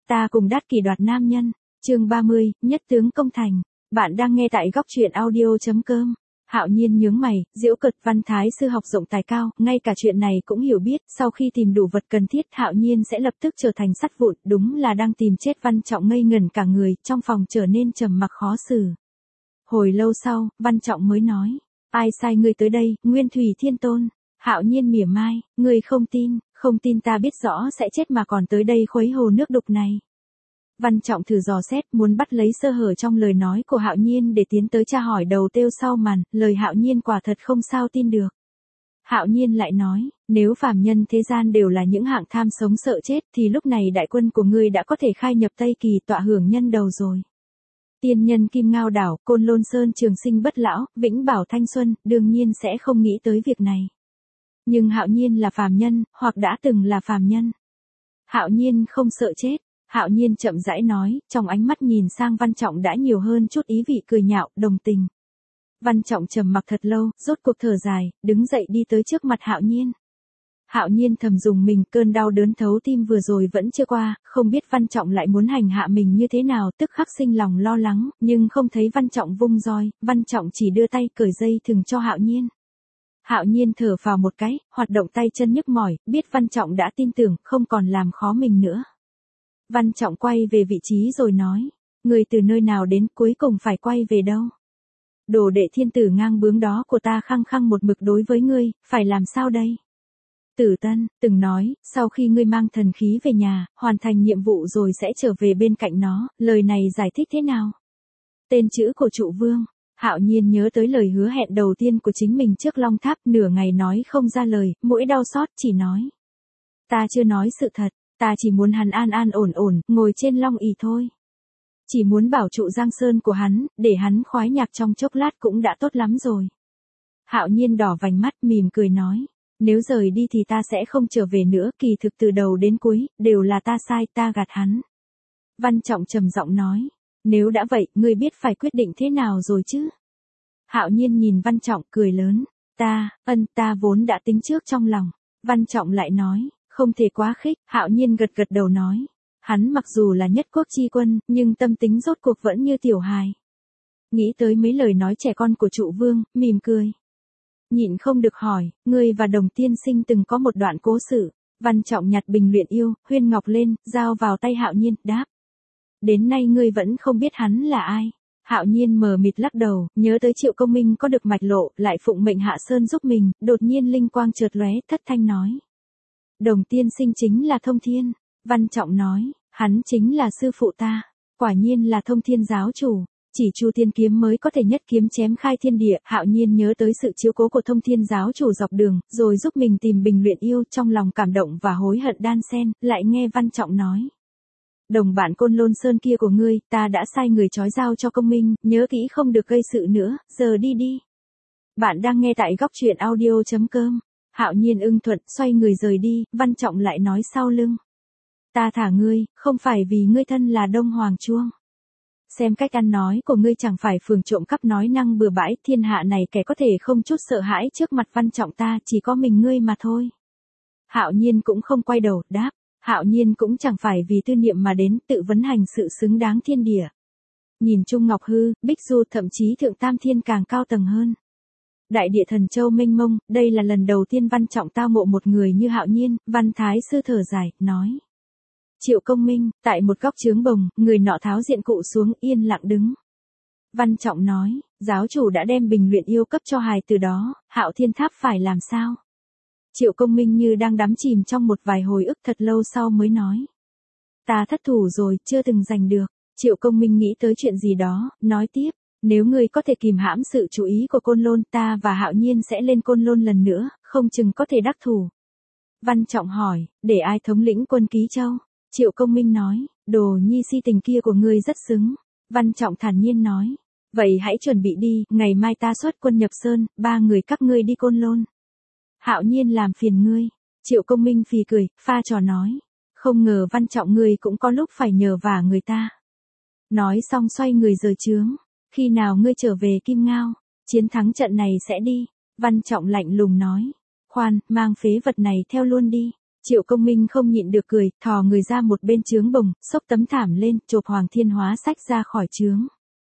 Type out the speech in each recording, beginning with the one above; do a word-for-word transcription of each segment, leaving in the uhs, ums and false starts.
Ta cùng Đát Kỷ đoạt nam nhân. Chương ba mươi, nhất tướng công thành. Bạn đang nghe tại góc truyện audio chấm com. Hạo Nhiên nhướng mày, giễu cợt Văn Thái sư học rộng tài cao, ngay cả chuyện này cũng hiểu biết, sau khi tìm đủ vật cần thiết, Hạo Nhiên sẽ lập tức trở thành sắt vụn, đúng là đang tìm chết. Văn Trọng ngây ngẩn cả người, trong phòng trở nên trầm mặc khó xử. Hồi lâu sau, Văn Trọng mới nói, ai sai ngươi tới đây, Nguyên Thủy Thiên Tôn. Hạo Nhiên mỉa mai, ngươi không tin, không tin ta biết rõ sẽ chết mà còn tới đây khuấy hồ nước đục này. Văn Trọng thử dò xét, muốn bắt lấy sơ hở trong lời nói của Hạo Nhiên để tiến tới tra hỏi đầu têu sau màn, lời Hạo Nhiên quả thật không sao tin được. Hạo Nhiên lại nói, nếu phàm nhân thế gian đều là những hạng tham sống sợ chết thì lúc này đại quân của ngươi đã có thể khai nhập Tây Kỳ tọa hưởng nhân đầu rồi. Tiên nhân Kim Ngao Đảo, Côn Lôn Sơn trường sinh bất lão, vĩnh bảo thanh xuân, đương nhiên sẽ không nghĩ tới việc này. Nhưng Hạo Nhiên là phàm nhân, hoặc đã từng là phàm nhân. Hạo Nhiên không sợ chết. Hạo Nhiên chậm rãi nói, trong ánh mắt nhìn sang Văn Trọng đã nhiều hơn chút ý vị cười nhạo, đồng tình. Văn Trọng trầm mặc thật lâu, rốt cuộc thở dài, đứng dậy đi tới trước mặt Hạo Nhiên. Hạo Nhiên thầm dùng mình, cơn đau đớn thấu tim vừa rồi vẫn chưa qua, không biết Văn Trọng lại muốn hành hạ mình như thế nào, tức khắc sinh lòng lo lắng, nhưng không thấy Văn Trọng vung roi, Văn Trọng chỉ đưa tay cởi dây thừng cho Hạo Nhiên. Hạo Nhiên thở phào một cái, hoạt động tay chân nhức mỏi, biết Văn Trọng đã tin tưởng, không còn làm khó mình nữa. Văn Trọng quay về vị trí rồi nói, người từ nơi nào đến cuối cùng phải quay về đâu? Đồ đệ thiên tử ngang bướng đó của ta khăng khăng một mực đối với ngươi, phải làm sao đây? Tử Tân, từng nói, sau khi ngươi mang thần khí về nhà, hoàn thành nhiệm vụ rồi sẽ trở về bên cạnh nó, lời này giải thích thế nào? Tên chữ của Trụ Vương. Hạo Nhiên nhớ tới lời hứa hẹn đầu tiên của chính mình trước Long Tháp, nửa ngày nói không ra lời, mũi đau xót chỉ nói. Ta chưa nói sự thật, ta chỉ muốn hắn an an ổn ổn, ngồi trên long ỷ thôi. Chỉ muốn bảo trụ Giang Sơn của hắn, để hắn khoái nhạc trong chốc lát cũng đã tốt lắm rồi. Hạo Nhiên đỏ vành mắt mỉm cười nói, nếu rời đi thì ta sẽ không trở về nữa, kỳ thực từ đầu đến cuối, đều là ta sai, ta gạt hắn. Văn Trọng trầm giọng nói, nếu đã vậy, ngươi biết phải quyết định thế nào rồi chứ? Hạo Nhiên nhìn Văn Trọng cười lớn, ta, ân ta vốn đã tính trước trong lòng. Văn Trọng lại nói, không thể quá khích. Hạo Nhiên gật gật đầu nói, hắn mặc dù là nhất quốc chi quân, nhưng tâm tính rốt cuộc vẫn như tiểu hài. Nghĩ tới mấy lời nói trẻ con của Trụ Vương, mỉm cười. Nhịn không được hỏi, ngươi và Đồng tiên sinh từng có một đoạn cố sự. Văn Trọng nhặt bình luyện yêu, huyên ngọc lên, giao vào tay Hạo Nhiên, đáp. Đến nay ngươi vẫn không biết hắn là ai. Hạo Nhiên mờ mịt lắc đầu, nhớ tới Triệu Công Minh có được mạch lộ, lại phụng mệnh Hạ Sơn giúp mình, đột nhiên linh quang chợt lóe, thất thanh nói. Đồng tiên sinh chính là Thông Thiên. Văn Trọng nói, hắn chính là sư phụ ta. Quả nhiên là Thông Thiên giáo chủ. Chỉ Chu Tiên kiếm mới có thể nhất kiếm chém khai thiên địa. Hạo Nhiên nhớ tới sự chiếu cố của Thông Thiên giáo chủ dọc đường, rồi giúp mình tìm bình luyện yêu, trong lòng cảm động và hối hận đan xen, lại nghe Văn Trọng nói. Đồng bạn Côn Lôn Sơn kia của ngươi, ta đã sai người trói giao cho Công Minh, nhớ kỹ không được gây sự nữa, giờ đi đi. Bạn đang nghe tại góc truyện audio chấm com. Hạo Nhiên ưng thuận, xoay người rời đi, Văn Trọng lại nói sau lưng. Ta thả ngươi, không phải vì ngươi thân là Đông Hoàng Chuông. Xem cách ăn nói của ngươi chẳng phải phường trộm cắp nói năng bừa bãi, thiên hạ này kẻ có thể không chút sợ hãi trước mặt Văn Trọng ta, chỉ có mình ngươi mà thôi. Hạo Nhiên cũng không quay đầu, đáp. Hạo Nhiên cũng chẳng phải vì tư niệm mà đến, tự vấn hành sự xứng đáng thiên địa. Nhìn Trung Ngọc Hư, Bích Du, thậm chí Thượng Tam Thiên càng cao tầng hơn. Đại địa thần châu mênh mông, đây là lần đầu tiên Văn Trọng tao ngộ một người như Hạo Nhiên. Văn Thái sư thở dài, nói. Triệu Công Minh, tại một góc trướng bồng, người nọ tháo diện cụ xuống, yên lặng đứng. Văn Trọng nói, giáo chủ đã đem bình luyện yêu cấp cho hài từ đó, Hạo Thiên Tháp phải làm sao? Triệu Công Minh như đang đắm chìm trong một vài hồi ức, thật lâu sau mới nói. Ta thất thủ rồi, chưa từng giành được. Triệu Công Minh nghĩ tới chuyện gì đó, nói tiếp. Nếu ngươi có thể kìm hãm sự chú ý của Côn Lôn, ta và Hạo Nhiên sẽ lên Côn Lôn lần nữa, không chừng có thể đắc thủ. Văn Trọng hỏi, để ai thống lĩnh quân Ký Châu? Triệu Công Minh nói, đồ nhi si tình kia của ngươi rất xứng. Văn Trọng thản nhiên nói, vậy hãy chuẩn bị đi, ngày mai ta xuất quân nhập Sơn, ba người các ngươi đi Côn Lôn. Hạo Nhiên làm phiền ngươi. Triệu Công Minh phì cười, pha trò nói. Không ngờ Văn Trọng ngươi cũng có lúc phải nhờ vả người ta. Nói xong xoay người rời trướng. Khi nào ngươi trở về Kim Ngao, chiến thắng trận này sẽ đi. Văn Trọng lạnh lùng nói. Khoan, mang phế vật này theo luôn đi. Triệu Công Minh không nhịn được cười, thò người ra một bên trướng bồng, xốc tấm thảm lên, chộp Hoàng Thiên Hóa xách ra khỏi trướng.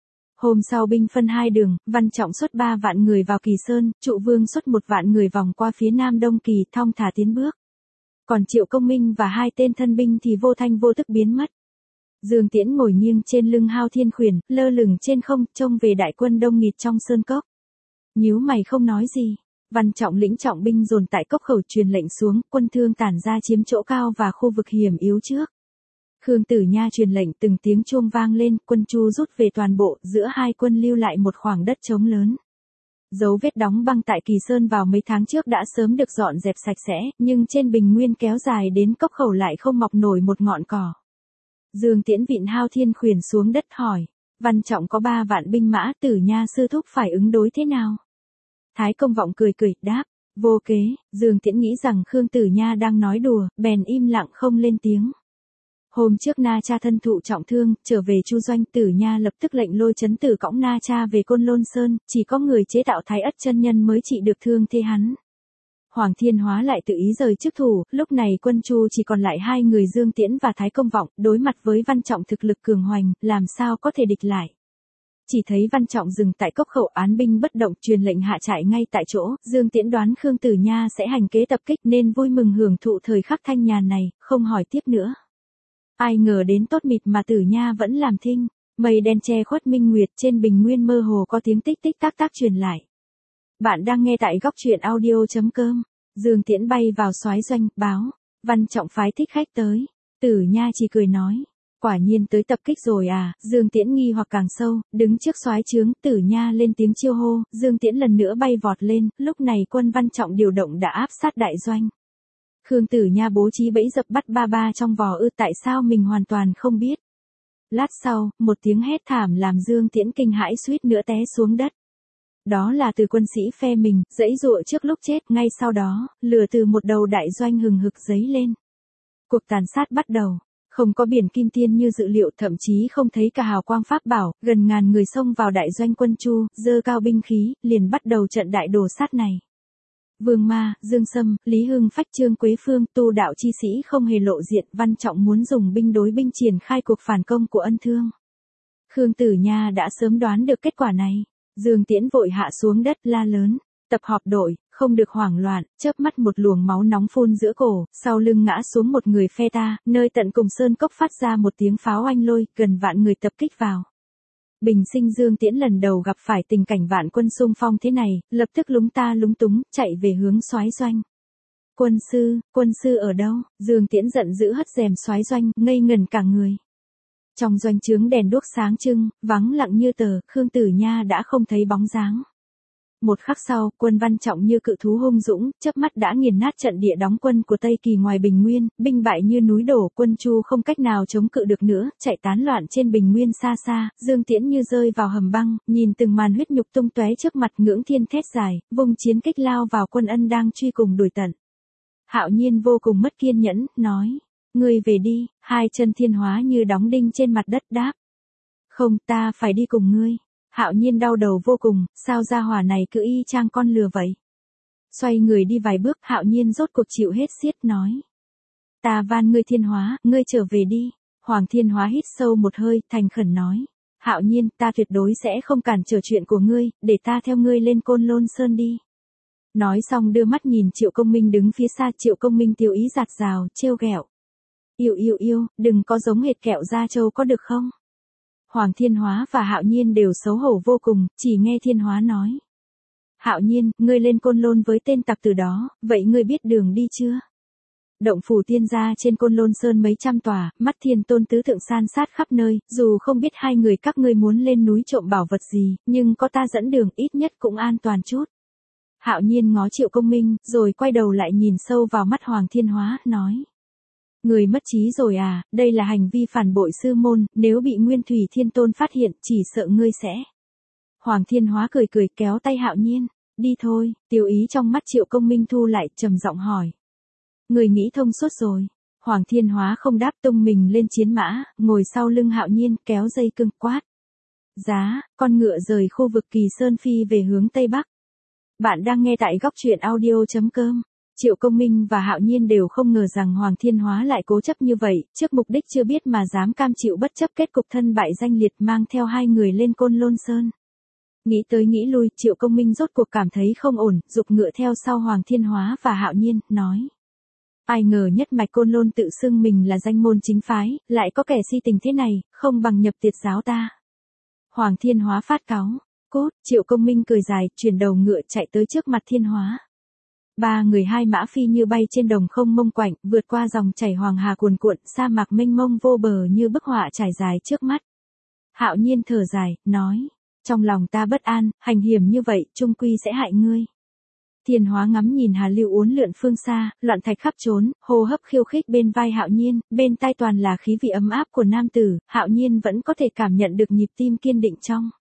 Hôm sau binh phân hai đường, Văn Trọng xuất ba vạn người vào Kỳ Sơn, Trụ Vương xuất một vạn người vòng qua phía nam Đông Kỳ, thong thả tiến bước. Còn Triệu Công Minh và hai tên thân binh thì vô thanh vô tức biến mất. Dương Tiễn ngồi nghiêng trên lưng Hao Thiên Khuyển, lơ lửng trên không, trông về đại quân đông nghịt trong sơn cốc. Nhíu mày không nói gì. Văn Trọng lĩnh trọng binh dồn tại cốc khẩu truyền lệnh xuống, quân Thương tản ra chiếm chỗ cao và khu vực hiểm yếu trước. Khương Tử Nha truyền lệnh, từng tiếng chuông vang lên, quân Chu rút về toàn bộ, giữa hai quân lưu lại một khoảng đất trống lớn. Dấu vết đóng băng tại Kỳ Sơn vào mấy tháng trước đã sớm được dọn dẹp sạch sẽ, nhưng trên bình nguyên kéo dài đến cốc khẩu lại không mọc nổi một ngọn cỏ. Dương Tiễn vịn Hao Thiên Khuyển xuống đất hỏi, Văn Trọng có ba vạn binh mã, Tử Nha sư thúc phải ứng đối thế nào? Thái Công Vọng cười cười, đáp, vô kế. Dương Tiễn nghĩ rằng Khương Tử Nha đang nói đùa, bèn im lặng không lên tiếng. Hôm trước Na Cha thân thụ trọng thương, trở về Chu Doanh, Tử Nha lập tức lệnh Lôi Chấn Tử cõng Na Cha về Côn Lôn Sơn, chỉ có người chế tạo Thái Ất chân nhân mới trị được thương thế hắn. Hoàng Thiên Hóa lại tự ý rời chức thủ, lúc này quân Chu chỉ còn lại hai người Dương Tiễn và Thái Công Vọng, đối mặt với Văn Trọng thực lực cường hoành, làm sao có thể địch lại. Chỉ thấy Văn Trọng dừng tại cốc khẩu, án binh bất động, truyền lệnh hạ trại ngay tại chỗ, Dương Tiễn đoán Khương Tử Nha sẽ hành kế tập kích nên vui mừng hưởng thụ thời khắc thanh nhàn này, không hỏi tiếp nữa. Ai ngờ đến tốt mịt mà Tử Nha vẫn làm thinh, mây đen che khuất minh nguyệt, trên bình nguyên mơ hồ có tiếng tích tích tác tác truyền lại. Bạn đang nghe tại góc truyện audio chấm com. Dương Tiễn bay vào soái doanh, báo, Văn Trọng phái thích khách tới. Tử Nha chỉ cười nói, quả nhiên tới tập kích rồi à. Dương Tiễn nghi hoặc càng sâu, đứng trước soái trướng, Tử Nha lên tiếng chiêu hô, Dương Tiễn lần nữa bay vọt lên, lúc này quân Văn Trọng điều động đã áp sát đại doanh. Khương Tử Nha bố trí bẫy dập bắt ba ba trong vò ư, tại sao mình hoàn toàn không biết. Lát sau, một tiếng hét thảm làm Dương Tiễn kinh hãi suýt nữa té xuống đất. Đó là từ quân sĩ phe mình, giãy giụa trước lúc chết, ngay sau đó, lửa từ một đầu đại doanh hừng hực dấy lên. Cuộc tàn sát bắt đầu, không có biển kim tiên như dự liệu, thậm chí không thấy cả hào quang pháp bảo, gần ngàn người xông vào đại doanh quân Chu, giơ cao binh khí, liền bắt đầu trận đại đồ sát này. Vương Ma, Dương Sâm, Lý Hưng Phách, Trương Quế Phương, tu đạo chi sĩ không hề lộ diện, Văn Trọng muốn dùng binh đối binh triển khai cuộc phản công của Ân Thương. Khương Tử Nha đã sớm đoán được kết quả này. Dương Tiễn vội hạ xuống đất la lớn, tập họp đội, không được hoảng loạn, chớp mắt một luồng máu nóng phun giữa cổ, sau lưng ngã xuống một người phe ta, nơi tận cùng sơn cốc phát ra một tiếng pháo oanh lôi, gần vạn người tập kích vào. Bình sinh Dương Tiễn lần đầu gặp phải tình cảnh vạn quân xung phong thế này, lập tức lúng ta lúng túng, chạy về hướng soái doanh. Quân sư, quân sư ở đâu? Dương Tiễn giận dữ hất rèm soái doanh, ngây ngẩn cả người. Trong doanh trướng đèn đuốc sáng trưng, vắng lặng như tờ, Khương Tử Nha đã không thấy bóng dáng. Một khắc sau, quân Văn Trọng như cự thú hung dũng, chớp mắt đã nghiền nát trận địa đóng quân của Tây Kỳ ngoài Bình Nguyên, binh bại như núi đổ, quân Chu không cách nào chống cự được nữa, chạy tán loạn trên Bình Nguyên xa xa, Dương Tiễn như rơi vào hầm băng, nhìn từng màn huyết nhục tung tóe trước mặt, ngưỡng thiên thét dài, vung chiến kích lao vào quân Ân đang truy cùng đuổi tận. Hạo Nhiên vô cùng mất kiên nhẫn, nói, ngươi về đi. Hai chân Thiên Hóa như đóng đinh trên mặt đất đáp. Không, ta phải đi cùng ngươi. Hạo Nhiên đau đầu vô cùng, sao gia hỏa này cứ y chang con lừa vậy. Xoay người đi vài bước, Hạo Nhiên rốt cuộc chịu hết xiết nói. Ta van ngươi Thiên Hóa, ngươi trở về đi. Hoàng Thiên Hóa hít sâu một hơi, thành khẩn nói. Hạo Nhiên, ta tuyệt đối sẽ không cản trở chuyện của ngươi, để ta theo ngươi lên Côn Lôn Sơn đi. Nói xong đưa mắt nhìn Triệu Công Minh đứng phía xa, Triệu Công Minh tiêu ý giạt rào, trêu ghẹo. Yêu yêu yêu, đừng có giống hệt kẹo da trâu có được không? Hoàng Thiên Hóa và Hạo Nhiên đều xấu hổ vô cùng, chỉ nghe Thiên Hóa nói. Hạo Nhiên, ngươi lên Côn Lôn với tên tặc tử đó, vậy ngươi biết đường đi chưa? Động phủ tiên gia trên Côn Lôn Sơn mấy trăm tòa, mắt Thiên Tôn tứ thượng san sát khắp nơi, dù không biết hai người các ngươi muốn lên núi trộm bảo vật gì, nhưng có ta dẫn đường ít nhất cũng an toàn chút. Hạo Nhiên ngó Triệu Công Minh, rồi quay đầu lại nhìn sâu vào mắt Hoàng Thiên Hóa, nói. Người mất trí rồi à, đây là hành vi phản bội sư môn, nếu bị Nguyên Thủy Thiên Tôn phát hiện, chỉ sợ ngươi sẽ. Hoàng Thiên Hóa cười cười kéo tay Hạo Nhiên, đi thôi. Tiêu ý trong mắt Triệu Công Minh thu lại, trầm giọng hỏi. Người nghĩ thông suốt rồi. Hoàng Thiên Hóa không đáp, tung mình lên chiến mã, ngồi sau lưng Hạo Nhiên, kéo dây cương quát. Giá, con ngựa rời khu vực Kỳ Sơn phi về hướng Tây Bắc. Bạn đang nghe tại góc truyện audio chấm com. Triệu Công Minh và Hạo Nhiên đều không ngờ rằng Hoàng Thiên Hóa lại cố chấp như vậy, trước mục đích chưa biết mà dám cam chịu bất chấp kết cục thân bại danh liệt mang theo hai người lên Côn Lôn Sơn. Nghĩ tới nghĩ lui, Triệu Công Minh rốt cuộc cảm thấy không ổn, giục ngựa theo sau Hoàng Thiên Hóa và Hạo Nhiên, nói. Ai ngờ nhất mạch Côn Lôn tự xưng mình là danh môn chính phái, lại có kẻ si tình thế này, không bằng nhập tiệt giáo ta. Hoàng Thiên Hóa phát cáu, cốt, Triệu Công Minh cười dài, chuyển đầu ngựa chạy tới trước mặt Thiên Hóa. Ba người hai mã phi như bay trên đồng không mông quạnh, vượt qua dòng chảy hoàng hà cuồn cuộn, sa mạc mênh mông vô bờ như bức họa trải dài trước mắt. Hạo Nhiên thở dài, nói, trong lòng ta bất an, hành hiểm như vậy, chung quy sẽ hại ngươi. Thiên Hóa ngắm nhìn Hà Lưu uốn lượn phương xa, loạn thạch khắp trốn, hô hấp khiêu khích bên vai Hạo Nhiên, bên tai toàn là khí vị ấm áp của nam tử, Hạo Nhiên vẫn có thể cảm nhận được nhịp tim kiên định trong.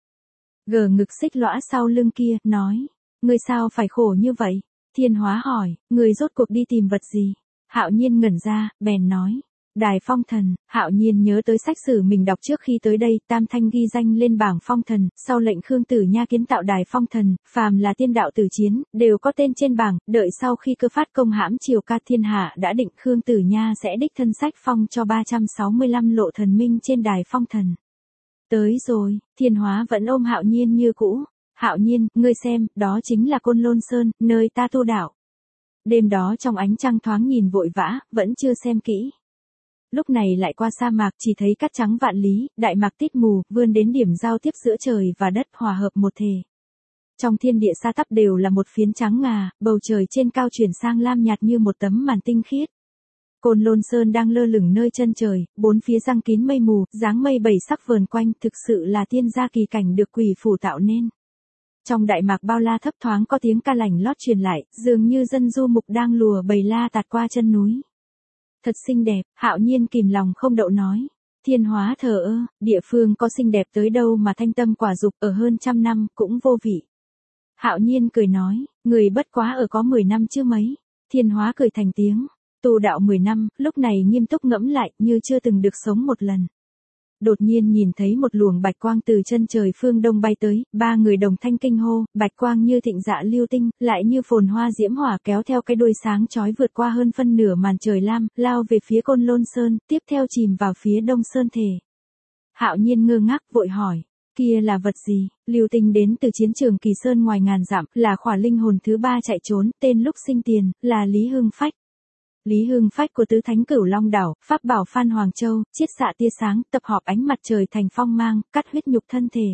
Gờ ngực xích lõa sau lưng kia, nói, ngươi sao phải khổ như vậy? Thiên Hóa hỏi, người rốt cuộc đi tìm vật gì? Hạo Nhiên ngẩn ra, bèn nói, Đài Phong Thần. Hạo Nhiên nhớ tới sách sử mình đọc trước khi tới đây, Tam Thanh ghi danh lên bảng Phong Thần, sau lệnh Khương Tử Nha kiến tạo Đài Phong Thần, phàm là tiên đạo tử chiến, đều có tên trên bảng, đợi sau khi cơ phát công hãm triều ca thiên hạ đã định Khương Tử Nha sẽ đích thân sách phong cho ba trăm sáu mươi lăm lộ thần minh trên Đài Phong Thần. Tới rồi, Thiên Hóa vẫn ôm Hạo Nhiên như cũ. Hạo Nhiên, ngươi xem, đó chính là Côn Lôn Sơn, nơi ta tu đạo. Đêm đó trong ánh trăng thoáng nhìn vội vã, vẫn chưa xem kỹ. Lúc này lại qua sa mạc chỉ thấy cát trắng vạn lý, đại mạc tít mù, vươn đến điểm giao tiếp giữa trời và đất hòa hợp một thể. Trong thiên địa sa tắp đều là một phiến trắng ngà, bầu trời trên cao chuyển sang lam nhạt như một tấm màn tinh khiết. Côn Lôn Sơn đang lơ lửng nơi chân trời, bốn phía răng kín mây mù, dáng mây bảy sắc vờn quanh, thực sự là tiên gia kỳ cảnh được quỷ phủ tạo nên. Trong đại mạc bao la thấp thoáng có tiếng ca lành lót truyền lại, dường như dân du mục đang lùa bầy la tạt qua chân núi. Thật xinh đẹp, Hạo Nhiên kìm lòng không đậu nói. Thiên Hóa thờ ơ, địa phương có xinh đẹp tới đâu mà thanh tâm quả dục ở hơn trăm năm cũng vô vị. Hạo Nhiên cười nói, người bất quá ở có mười năm chứ mấy. Thiên Hóa cười thành tiếng, tu đạo mười năm, lúc này nghiêm túc ngẫm lại như chưa từng được sống một lần. Đột nhiên nhìn thấy một luồng bạch quang từ chân trời phương đông bay tới, ba người đồng thanh kinh hô, bạch quang như thịnh dạ lưu tinh, lại như phồn hoa diễm hỏa kéo theo cái đuôi sáng chói vượt qua hơn phân nửa màn trời lam, lao về phía Côn Lôn Sơn, tiếp theo chìm vào phía đông sơn thể. Hạo Nhiên ngơ ngác vội hỏi, kia là vật gì? Lưu tinh đến từ chiến trường Kỳ Sơn ngoài ngàn dặm, là khỏa linh hồn thứ ba chạy trốn, tên lúc sinh tiền, là Lý Hưng Phách. Lý Hưng Phách của tứ thánh Cửu Long đảo, pháp bảo Phan Hoàng Châu, chiết xạ tia sáng, tập hợp ánh mặt trời thành phong mang, cắt huyết nhục thân thể.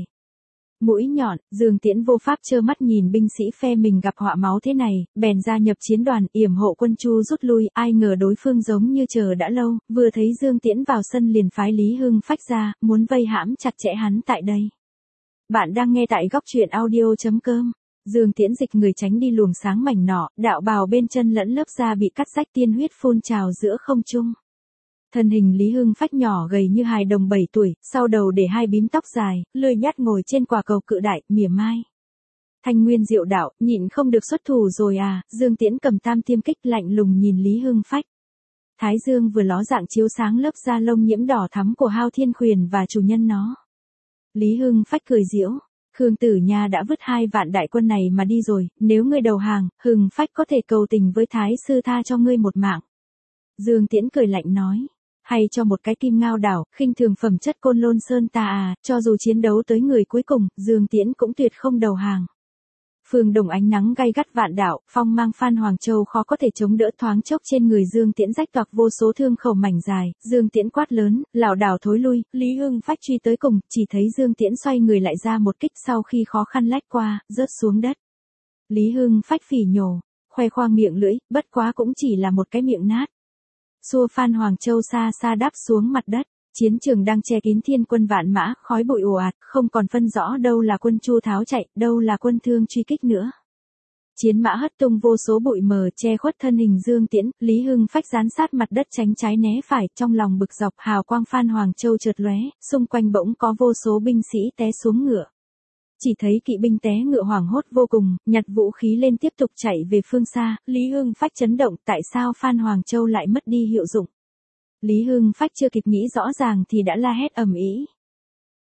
Mũi nhọn, Dương Tiễn vô pháp trơ mắt nhìn binh sĩ phe mình gặp họa máu thế này, bèn gia nhập chiến đoàn, yểm hộ quân Chu rút lui, ai ngờ đối phương giống như chờ đã lâu, vừa thấy Dương Tiễn vào sân liền phái Lý Hưng Phách ra, muốn vây hãm chặt chẽ hắn tại đây. Bạn đang nghe tại góc truyện audio chấm com. Dương Tiễn dịch người tránh đi luồng sáng mảnh nọ, đạo bào bên chân lẫn lớp da bị cắt rách, tiên huyết phun trào giữa không trung. Thân hình Lý Hưng Phách nhỏ gầy như hài đồng bảy tuổi, sau đầu để hai bím tóc dài, lười nhác ngồi trên quả cầu cự đại, mỉa mai. Thanh Nguyên Diệu đạo, nhịn không được xuất thủ rồi à? Dương Tiễn cầm tam tiêm kích lạnh lùng nhìn Lý Hưng Phách. Thái dương vừa ló dạng chiếu sáng lớp da lông nhiễm đỏ thắm của Hao Thiên Khuyển và chủ nhân nó. Lý Hưng Phách cười giễu. Khương Tử Nha đã vứt hai vạn đại quân này mà đi rồi, nếu ngươi đầu hàng, Hưng Phách có thể cầu tình với Thái sư tha cho ngươi một mạng. Dương Tiễn cười lạnh nói, hay cho một cái kim ngao đảo, khinh thường phẩm chất Côn Lôn Sơn ta à, cho dù chiến đấu tới người cuối cùng, Dương Tiễn cũng tuyệt không đầu hàng. Phương đồng ánh nắng gay gắt vạn đảo, phong mang Phan Hoàng Châu khó có thể chống đỡ, thoáng chốc trên người Dương Tiễn rách toạc vô số thương khẩu mảnh dài, Dương Tiễn quát lớn, lảo đảo thối lui, Lý Hưng Phách truy tới cùng, chỉ thấy Dương Tiễn xoay người lại ra một kích sau khi khó khăn lách qua, rớt xuống đất. Lý Hưng Phách phỉ nhổ, khoe khoang miệng lưỡi, bất quá cũng chỉ là một cái miệng nát. Xua Phan Hoàng Châu xa xa đáp xuống mặt đất. Chiến trường đang che kín thiên quân vạn mã, khói bụi ồ ạt, không còn phân rõ đâu là quân Chu tháo chạy, đâu là quân Thương truy kích nữa. Chiến mã hất tung vô số bụi mờ che khuất thân hình Dương Tiễn, Lý Hưng Phách dán sát mặt đất tránh trái né phải, trong lòng bực dọc, hào quang Phan Hoàng Châu chợt lóe, xung quanh bỗng có vô số binh sĩ té xuống ngựa. Chỉ thấy kỵ binh té ngựa hoảng hốt vô cùng, nhặt vũ khí lên tiếp tục chạy về phương xa, Lý Hưng Phách chấn động, tại sao Phan Hoàng Châu lại mất đi hiệu dụng? Lý Hưng Phách chưa kịp nghĩ rõ ràng thì đã la hét ầm ĩ.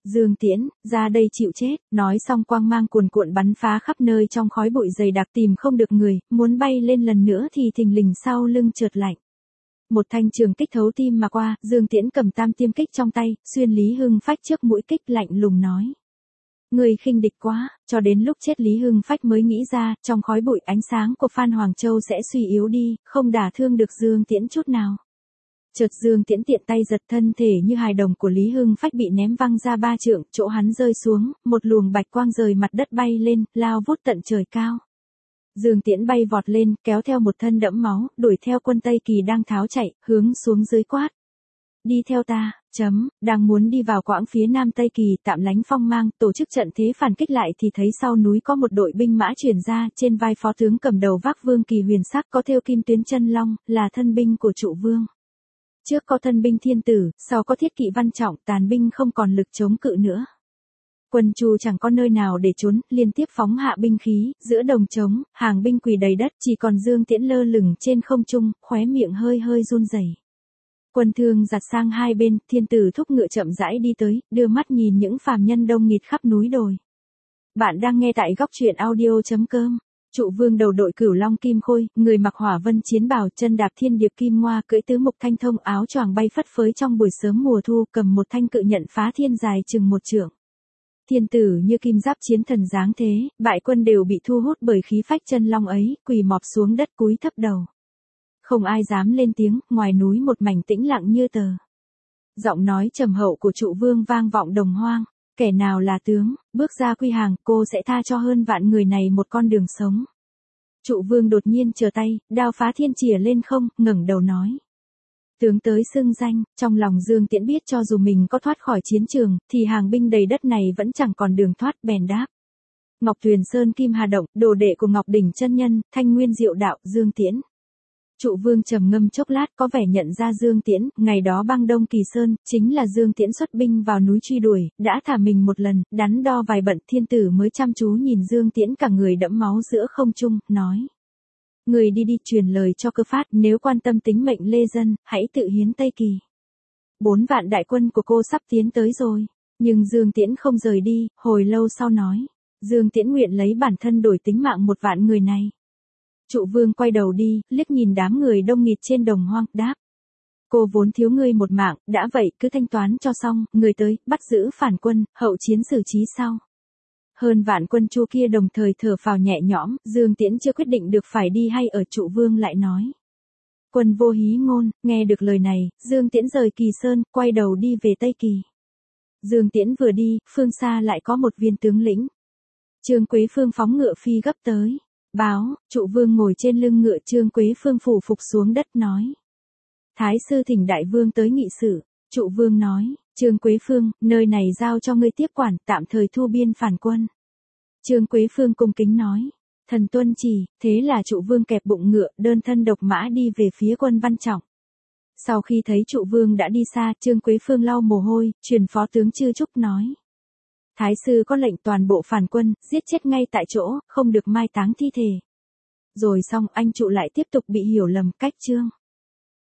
Dương Tiễn, ra đây chịu chết, nói xong quang mang cuồn cuộn bắn phá khắp nơi trong khói bụi dày đặc tìm không được người, muốn bay lên lần nữa thì thình lình sau lưng chợt lạnh. Một thanh trường kích thấu tim mà qua, Dương Tiễn cầm tam tiêm kích trong tay, xuyên Lý Hưng Phách trước mũi kích lạnh lùng nói. Người khinh địch quá, cho đến lúc chết Lý Hưng Phách mới nghĩ ra, trong khói bụi ánh sáng của Phan Hoàng Châu sẽ suy yếu đi, không đả thương được Dương Tiễn chút nào. Chợt Dương Tiễn tiện tay giật thân thể như hài đồng của Lý Hưng Phách bị ném văng ra ba trượng, chỗ hắn rơi xuống, một luồng bạch quang rời mặt đất bay lên, lao vút tận trời cao. Dương Tiễn bay vọt lên, kéo theo một thân đẫm máu, đuổi theo quân Tây Kỳ đang tháo chạy, hướng xuống dưới quát. Đi theo ta, chấm, đang muốn đi vào quãng phía nam Tây Kỳ tạm lánh phong mang, tổ chức trận thế phản kích lại thì thấy sau núi có một đội binh mã chuyển ra, trên vai phó tướng cầm đầu vác vương kỳ huyền sắc có thêu kim tuyến chân long, là thân binh của trụ vương. Trước có thân binh thiên tử, sau có thiết kỵ văn trọng, tàn binh không còn lực chống cự nữa. Quân Chu chẳng có nơi nào để trốn, liên tiếp phóng hạ binh khí, giữa đồng trống, hàng binh quỳ đầy đất, chỉ còn Dương Tiễn lơ lửng trên không trung, khóe miệng hơi hơi run rẩy. Quân thương giặt sang hai bên, thiên tử thúc ngựa chậm rãi đi tới, đưa mắt nhìn những phàm nhân đông nghịt khắp núi đồi. Bạn đang nghe tại góc truyện audio chấm com. Trụ vương đầu đội Cửu Long Kim Khôi, người mặc hỏa vân chiến bào, chân đạp thiên điệp kim ngoa, cưỡi tứ mục thanh thông, áo choàng bay phất phới trong buổi sớm mùa thu, cầm một thanh cự nhận phá thiên dài chừng một trượng. Thiên tử như kim giáp chiến thần dáng thế, bại quân đều bị thu hút bởi khí phách chân long ấy, quỳ mọp xuống đất cúi thấp đầu. Không ai dám lên tiếng, ngoài núi một mảnh tĩnh lặng như tờ. Giọng nói trầm hậu của trụ vương vang vọng đồng hoang. Kẻ nào là tướng, bước ra quy hàng, cô sẽ tha cho hơn vạn người này một con đường sống. Trụ vương đột nhiên trở tay, đao phá thiên chìa lên không, ngẩng đầu nói. Tướng tới xưng danh, trong lòng Dương Tiễn biết cho dù mình có thoát khỏi chiến trường, thì hàng binh đầy đất này vẫn chẳng còn đường thoát, bèn đáp. Ngọc Tuyền Sơn Kim Hà Động, đồ đệ của Ngọc Đỉnh chân nhân, Thanh Nguyên Diệu Đạo, Dương Tiễn. Trụ vương trầm ngâm chốc lát có vẻ nhận ra Dương Tiễn, ngày đó băng Đông Kỳ Sơn, chính là Dương Tiễn xuất binh vào núi truy đuổi, đã thả mình một lần, đắn đo vài bận, thiên tử mới chăm chú nhìn Dương Tiễn cả người đẫm máu giữa không trung, nói. Người đi đi truyền lời cho Cơ Phát, nếu quan tâm tính mệnh lê dân, hãy tự hiến Tây Kỳ. Bốn vạn đại quân của cô sắp tiến tới rồi, nhưng Dương Tiễn không rời đi, hồi lâu sau nói. Dương Tiễn nguyện lấy bản thân đổi tính mạng một vạn người này. Trụ vương quay đầu đi, liếc nhìn đám người đông nghịt trên đồng hoang, đáp. Cô vốn thiếu ngươi một mạng, đã vậy cứ thanh toán cho xong, người tới, bắt giữ phản quân, hậu chiến xử trí sau. Hơn vạn quân Chu kia đồng thời thở phào nhẹ nhõm, Dương Tiễn chưa quyết định được phải đi hay ở, trụ vương lại nói. Quân vô hí ngôn, nghe được lời này, Dương Tiễn rời Kỳ Sơn, quay đầu đi về Tây Kỳ. Dương Tiễn vừa đi, phương xa lại có một viên tướng lĩnh. Trương Quế Phương phóng ngựa phi gấp tới. Báo, trụ vương ngồi trên lưng ngựa, Trương Quế Phương phủ phục xuống đất nói. Thái sư thỉnh đại vương tới nghị sự. Trụ vương nói, Trương Quế Phương, nơi này giao cho ngươi tiếp quản, tạm thời thu biên phản quân. Trương Quế Phương cung kính nói, thần tuân chỉ, thế là trụ vương kẹp bụng ngựa, đơn thân độc mã đi về phía quân Văn Trọng. Sau khi thấy trụ vương đã đi xa, Trương Quế Phương lau mồ hôi, truyền phó tướng Chư Trúc nói. Thái sư có lệnh toàn bộ phản quân, giết chết ngay tại chỗ, không được mai táng thi thể. Rồi xong anh trụ lại tiếp tục bị hiểu lầm cách chương.